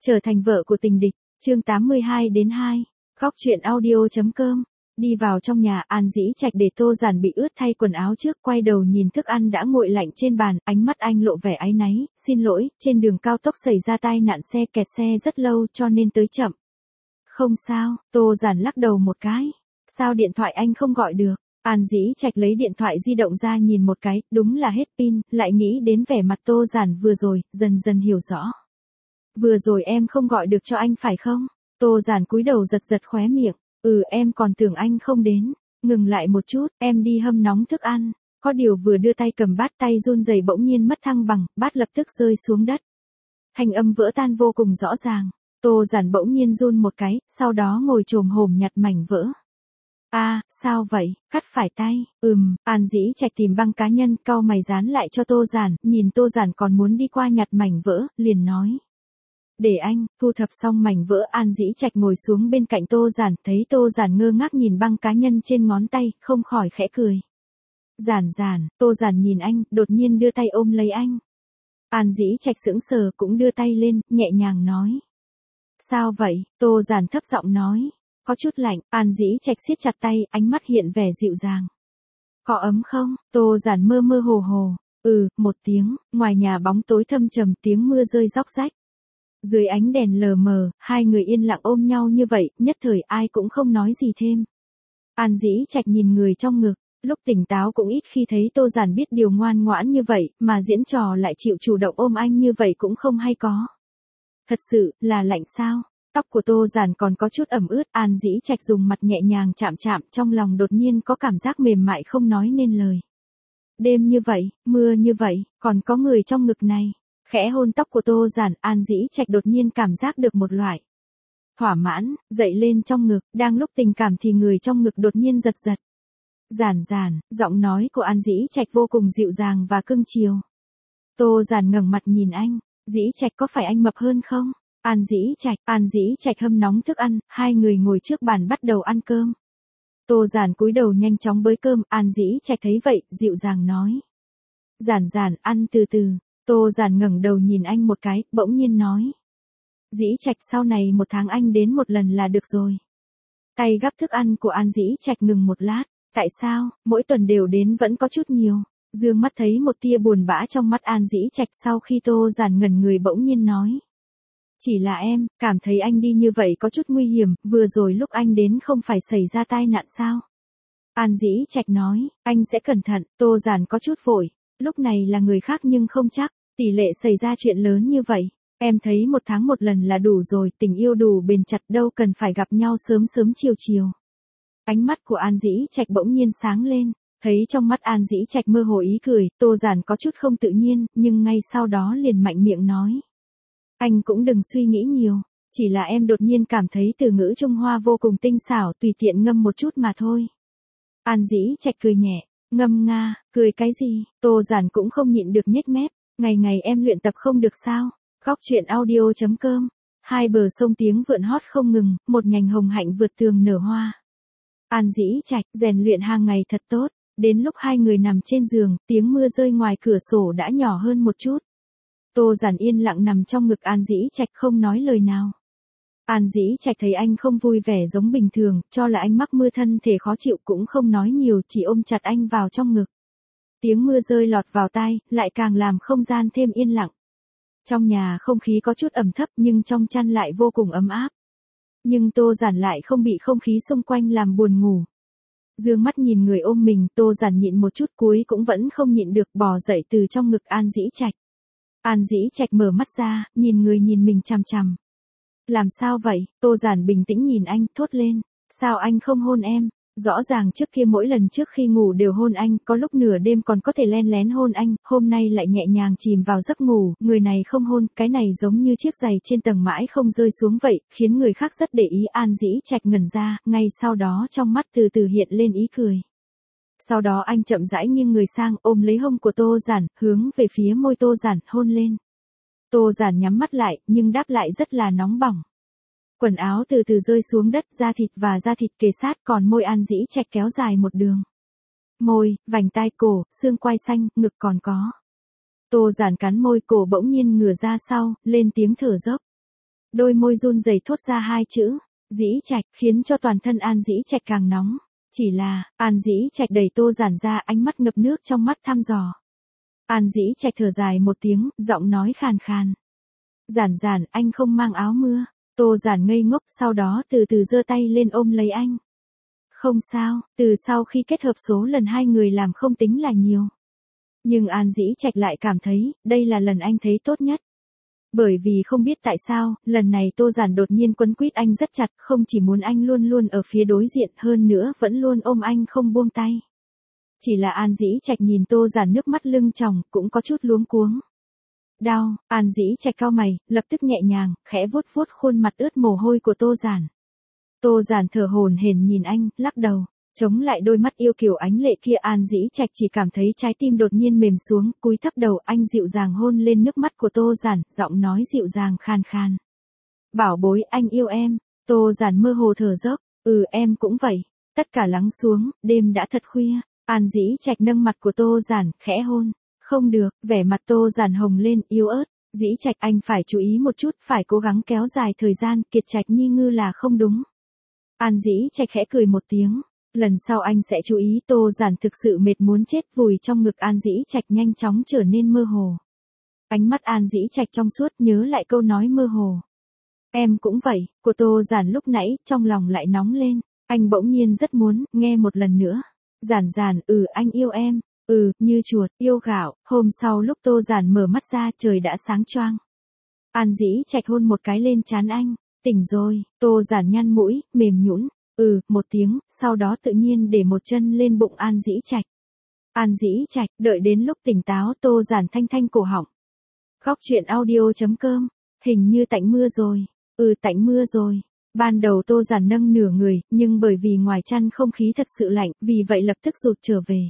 Trở thành vợ của tình địch, chương 82-2, góc truyện audio.com. Đi vào trong nhà, An Dĩ Trạch để Tô Giản bị ướt thay quần áo trước, quay đầu nhìn thức ăn đã nguội lạnh trên bàn, ánh mắt anh lộ vẻ áy náy, xin lỗi, trên đường cao tốc xảy ra tai nạn xe, kẹt xe rất lâu cho nên tới chậm. Không sao, Tô Giản lắc đầu một cái. Sao điện thoại anh không gọi được? An Dĩ Trạch lấy điện thoại di động ra nhìn một cái, đúng là hết pin, lại nghĩ đến vẻ mặt Tô Giản vừa rồi, dần dần hiểu rõ. Vừa rồi em không gọi được cho anh phải không? Tô Giản cúi đầu giật giật khóe miệng. Em còn tưởng anh không đến. Ngừng lại một chút, em đi hâm nóng thức ăn. Có điều vừa đưa tay cầm bát, tay run rẩy bỗng nhiên mất thăng bằng, bát lập tức rơi xuống đất. Thanh âm vỡ tan vô cùng rõ ràng. Tô Giản bỗng nhiên run một cái, sau đó ngồi chồm hổm nhặt mảnh vỡ. Sao vậy, cắt phải tay? An Dĩ Trạch tìm băng cá nhân, cau mày dán lại cho Tô Giản, nhìn Tô Giản còn muốn đi qua nhặt mảnh vỡ, liền nói. Để anh, thu thập xong mảnh vỡ, An Dĩ Trạch ngồi xuống bên cạnh Tô Giản, thấy Tô Giản ngơ ngác nhìn băng cá nhân trên ngón tay, không khỏi khẽ cười. Giản, Tô Giản nhìn anh, đột nhiên đưa tay ôm lấy anh. An Dĩ Trạch sững sờ cũng đưa tay lên, nhẹ nhàng nói. Sao vậy? Tô Giản thấp giọng nói. Có chút lạnh, An Dĩ Trạch siết chặt tay, ánh mắt hiện vẻ dịu dàng. Có ấm không? Tô Giản mơ mơ hồ hồ. Một tiếng, ngoài nhà bóng tối thâm trầm, tiếng mưa rơi róc rách. Dưới ánh đèn lờ mờ, hai người yên lặng ôm nhau như vậy, nhất thời ai cũng không nói gì thêm. An Dĩ Trạch nhìn người trong ngực, lúc tỉnh táo cũng ít khi thấy Tô Giản biết điều ngoan ngoãn như vậy, mà diễn trò lại chịu chủ động ôm anh như vậy cũng không hay có. Thật sự, là lạnh sao? Tóc của Tô Giản còn có chút ẩm ướt, An Dĩ Trạch dùng mặt nhẹ nhàng chạm chạm, trong lòng đột nhiên có cảm giác mềm mại không nói nên lời. Đêm như vậy, mưa như vậy, còn có người trong ngực này. Khẽ hôn tóc của Tô Giản, An Dĩ Trạch đột nhiên cảm giác được một loại thỏa mãn, dậy lên trong ngực, đang lúc tình cảm thì người trong ngực đột nhiên giật giật. Giản, giọng nói của An Dĩ Trạch vô cùng dịu dàng và cưng chiều. Tô Giản ngẩng mặt nhìn anh, Dĩ Trạch có phải anh mập hơn không? An Dĩ Trạch hâm nóng thức ăn, hai người ngồi trước bàn bắt đầu ăn cơm. Tô Giản cúi đầu nhanh chóng bới cơm, An Dĩ Trạch thấy vậy, dịu dàng nói. Giản, ăn từ từ. Tô Giản ngẩng đầu nhìn anh một cái, bỗng nhiên nói. Dĩ Trạch, sau này một tháng anh đến một lần là được rồi. Tay gắp thức ăn của An Dĩ Trạch ngừng một lát. Tại sao, mỗi tuần đều đến vẫn có chút nhiều. Dương mắt thấy một tia buồn bã trong mắt An Dĩ Trạch sau khi Tô Giản ngẩn người bỗng nhiên nói. Chỉ là em, cảm thấy anh đi như vậy có chút nguy hiểm, vừa rồi lúc anh đến không phải xảy ra tai nạn sao? An Dĩ Trạch nói, anh sẽ cẩn thận, Tô Giản có chút vội. Lúc này là người khác nhưng không chắc, tỷ lệ xảy ra chuyện lớn như vậy. Em thấy một tháng một lần là đủ rồi, tình yêu đủ bền chặt đâu cần phải gặp nhau sớm sớm chiều chiều. Ánh mắt của An Dĩ Trạch bỗng nhiên sáng lên, thấy trong mắt An Dĩ Trạch mơ hồ ý cười, Tô Giản có chút không tự nhiên, nhưng ngay sau đó liền mạnh miệng nói. Anh cũng đừng suy nghĩ nhiều, chỉ là em đột nhiên cảm thấy từ ngữ Trung Hoa vô cùng tinh xảo, tùy tiện ngâm một chút mà thôi. An Dĩ Trạch cười nhẹ. Ngâm nga, cười cái gì? Tô Giản cũng không nhịn được nhếch mép. Ngày ngày em luyện tập không được sao? Góc truyện audio.com. Hai bờ sông tiếng vượn hót không ngừng, một nhành hồng hạnh vượt tường nở hoa. An Dĩ Trạch, rèn luyện hàng ngày thật tốt. Đến lúc hai người nằm trên giường, tiếng mưa rơi ngoài cửa sổ đã nhỏ hơn một chút. Tô Giản yên lặng nằm trong ngực An Dĩ Trạch không nói lời nào. An Dĩ Trạch thấy anh không vui vẻ giống bình thường, cho là anh mắc mưa thân thể khó chịu cũng không nói nhiều, chỉ ôm chặt anh vào trong ngực. Tiếng mưa rơi lọt vào tai, lại càng làm không gian thêm yên lặng. Trong nhà không khí có chút ẩm thấp nhưng trong chăn lại vô cùng ấm áp. Nhưng Tô Giản lại không bị không khí xung quanh làm buồn ngủ. Dương mắt nhìn người ôm mình, Tô Giản nhịn một chút cuối cũng vẫn không nhịn được bò dậy từ trong ngực An Dĩ Trạch. An Dĩ Trạch mở mắt ra, nhìn mình chằm chằm. Làm sao vậy? Tô Giản bình tĩnh nhìn anh, thốt lên. Sao anh không hôn em? Rõ ràng trước kia mỗi lần trước khi ngủ đều hôn anh, có lúc nửa đêm còn có thể len lén hôn anh, hôm nay lại nhẹ nhàng chìm vào giấc ngủ, người này không hôn, cái này giống như chiếc giày trên tầng mãi không rơi xuống vậy, khiến người khác rất để ý. An Dĩ Trạch ngẩn ra, ngay sau đó trong mắt từ từ hiện lên ý cười. Sau đó anh chậm rãi nghiêng người sang, ôm lấy hông của Tô Giản, hướng về phía môi Tô Giản, hôn lên. Tô Giản nhắm mắt lại, nhưng đáp lại rất là nóng bỏng. Quần áo từ từ rơi xuống đất, da thịt kề sát, còn môi An Dĩ Trạch kéo dài một đường. Môi, vành tai, cổ, xương quai xanh, ngực còn có. Tô Giản cắn môi, cổ bỗng nhiên ngửa ra sau, lên tiếng thở dốc. Đôi môi run rẩy thốt ra hai chữ, Dĩ Trạch, khiến cho toàn thân An Dĩ Trạch càng nóng. Chỉ là, An Dĩ Trạch đẩy Tô Giản ra, ánh mắt ngập nước trong mắt thăm dò. An Dĩ Trạch thở dài một tiếng, giọng nói khàn khàn. Giản Giản, anh không mang áo mưa. Tô Giản ngây ngốc, sau đó từ từ giơ tay lên ôm lấy anh. Không sao, từ sau khi kết hợp số lần hai người làm không tính là nhiều. Nhưng An Dĩ Trạch lại cảm thấy, đây là lần anh thấy tốt nhất. Bởi vì không biết tại sao, lần này Tô Giản đột nhiên quấn quýt anh rất chặt, không chỉ muốn anh luôn luôn ở phía đối diện, hơn nữa vẫn luôn ôm anh không buông tay. Chỉ là An Dĩ Trạch nhìn Tô Giản nước mắt lưng tròng, cũng có chút luống cuống. Đau, An Dĩ Trạch cau mày, lập tức nhẹ nhàng, khẽ vuốt vuốt khuôn mặt ướt mồ hôi của Tô Giản. Tô Giản thở hổn hển nhìn anh, lắc đầu, chống lại đôi mắt yêu kiều ánh lệ kia. An Dĩ Trạch chỉ cảm thấy trái tim đột nhiên mềm xuống, cúi thấp đầu, anh dịu dàng hôn lên nước mắt của Tô Giản, giọng nói dịu dàng khan khan. Bảo bối, anh yêu em. Tô Giản mơ hồ thở dốc, em cũng vậy. Tất cả lắng xuống, đêm đã thật khuya. An Dĩ Trạch nâng mặt của Tô Giản, khẽ hôn. Không được, vẻ mặt Tô Giản hồng lên, yếu ớt. Dĩ Trạch, anh phải chú ý một chút, phải cố gắng kéo dài thời gian, Kiệt Trạch Nhi ngư là không đúng. An Dĩ Trạch khẽ cười một tiếng. Lần sau anh sẽ chú ý. Tô Giản thực sự mệt muốn chết, vùi trong ngực An Dĩ Trạch nhanh chóng trở nên mơ hồ. Ánh mắt An Dĩ Trạch trong suốt, nhớ lại câu nói mơ hồ. Em cũng vậy, của Tô Giản lúc nãy, trong lòng lại nóng lên. Anh bỗng nhiên rất muốn, nghe một lần nữa. Giản Giản, anh yêu em. Như chuột, yêu gạo. Hôm sau lúc Tô Giản mở mắt ra, trời đã sáng choang. An Dĩ Trạch hôn một cái lên trán anh. Tỉnh rồi. Tô Giản nhăn mũi, mềm nhũn. Một tiếng, sau đó tự nhiên để một chân lên bụng An Dĩ Trạch. An Dĩ Trạch, đợi đến lúc tỉnh táo Tô Giản thanh thanh cổ họng. Khóc chuyện audio.com, hình như tạnh mưa rồi. Tạnh mưa rồi. Ban đầu Tô Giản nâng nửa người, nhưng bởi vì ngoài chăn không khí thật sự lạnh, vì vậy lập tức rụt trở về.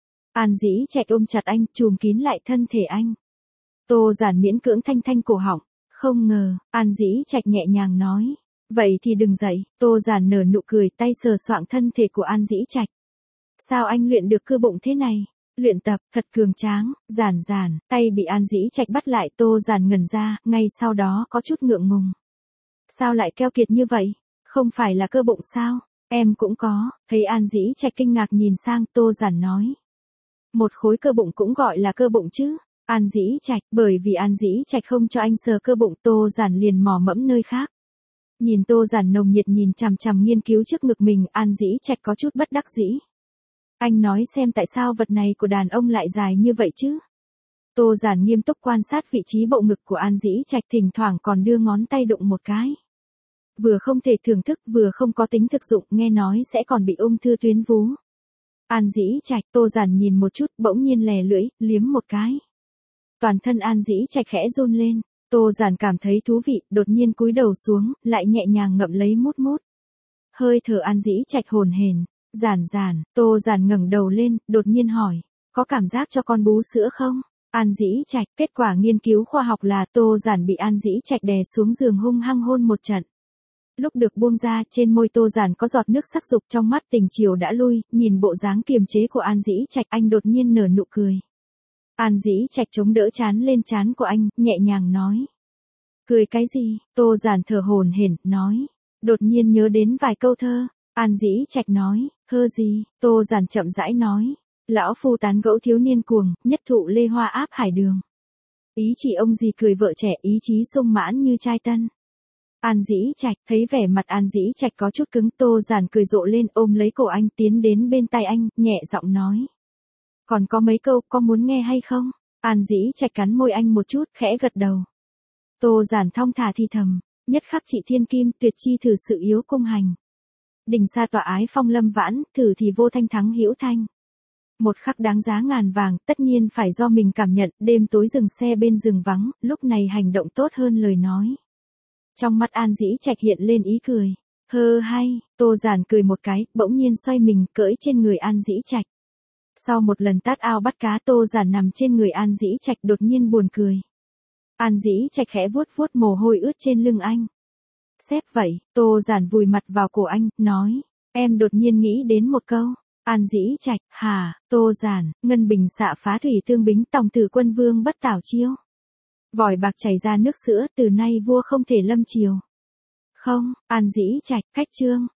An Dĩ Trạch ôm chặt anh, trùm kín lại thân thể anh. Tô Giản miễn cưỡng thanh thanh cổ họng. Không ngờ, An Dĩ Trạch nhẹ nhàng nói. Vậy thì đừng dậy. Tô Giản nở nụ cười, tay sờ soạng thân thể của An Dĩ Trạch. Sao anh luyện được cơ bụng thế này? Luyện tập, thật cường tráng. Giản, tay bị An Dĩ Trạch bắt lại. Tô Giản ngẩn ra, ngay sau đó có chút ngượng ngùng. Sao lại keo kiệt như vậy? Không phải là cơ bụng sao? Em cũng có. Thấy An Dĩ Trạch kinh ngạc nhìn sang, Tô Giản nói. Một khối cơ bụng cũng gọi là cơ bụng chứ? An Dĩ Trạch, bởi vì An Dĩ Trạch không cho anh sờ cơ bụng, Tô Giản liền mò mẫm nơi khác. Nhìn Tô Giản nồng nhiệt nhìn chằm chằm nghiên cứu trước ngực mình, An Dĩ Trạch có chút bất đắc dĩ. Anh nói xem tại sao vật này của đàn ông lại dài như vậy chứ? Tô Giản nghiêm túc quan sát vị trí bộ ngực của An Dĩ Trạch, thỉnh thoảng còn đưa ngón tay đụng một cái. Vừa không thể thưởng thức, vừa không có tính thực dụng, nghe nói sẽ còn bị ung thư tuyến vú. An Dĩ Trạch, Tô Giản nhìn một chút, bỗng nhiên lè lưỡi, liếm một cái. Toàn thân An Dĩ Trạch khẽ run lên. Tô Giản cảm thấy thú vị, đột nhiên cúi đầu xuống, lại nhẹ nhàng ngậm lấy mút mút. Hơi thở An Dĩ Trạch hồn hển. Giản, Tô Giản ngẩng đầu lên, đột nhiên hỏi, có cảm giác cho con bú sữa không? An Dĩ Trạch, kết quả nghiên cứu khoa học là Tô Giản bị An Dĩ Trạch đè xuống giường hung hăng hôn một trận. Lúc được buông ra, trên môi Tô Giản có giọt nước sắc dục, trong mắt tình chiều đã lui, nhìn bộ dáng kiềm chế của An Dĩ Trạch, anh đột nhiên nở nụ cười. An Dĩ Trạch chống đỡ trán lên trán của anh, nhẹ nhàng nói. Cười cái gì? Tô Giản thở hổn hển, nói. Đột nhiên nhớ đến vài câu thơ. An Dĩ Trạch nói, thơ gì? Tô Giản chậm rãi nói. Lão phu tán gẫu thiếu niên cuồng, nhất thụ lê hoa áp hải đường. Ý chỉ ông gì cười vợ trẻ, ý chí sung mãn như trai tân. An Dĩ Trạch, thấy vẻ mặt An Dĩ Trạch có chút cứng, Tô Giản cười rộ lên, ôm lấy cổ anh, tiến đến bên tai anh, nhẹ giọng nói. Còn có mấy câu, có muốn nghe hay không? An Dĩ Trạch cắn môi anh một chút, khẽ gật đầu. Tô Giản thong thả thì thầm, nhất khắc trị thiên kim, tuyệt chi thử sự yếu cung hành. Đình xa tỏa ái phong lâm vãn, thử thì vô thanh thắng hữu thanh. Một khắc đáng giá ngàn vàng, tất nhiên phải do mình cảm nhận, đêm tối dừng xe bên rừng vắng, lúc này hành động tốt hơn lời nói. Trong mắt An Dĩ Trạch hiện lên ý cười. Hay, Tô Giản cười một cái, bỗng nhiên xoay mình, cưỡi trên người An Dĩ Trạch. Sau một lần tát ao bắt cá, Tô Giản nằm trên người An Dĩ Trạch, đột nhiên buồn cười. An Dĩ Trạch khẽ vuốt vuốt mồ hôi ướt trên lưng anh. Xếp vậy, Tô Giản vùi mặt vào cổ anh, nói. Em đột nhiên nghĩ đến một câu. An Dĩ Trạch, hả? Tô Giản, ngân bình xạ phá thủy tương bính, tòng tử quân vương bất tảo chiêu. Vòi bạc chảy ra nước sữa, từ nay vua không thể lâm triều. Không, An Dĩ Trạch, khách trương.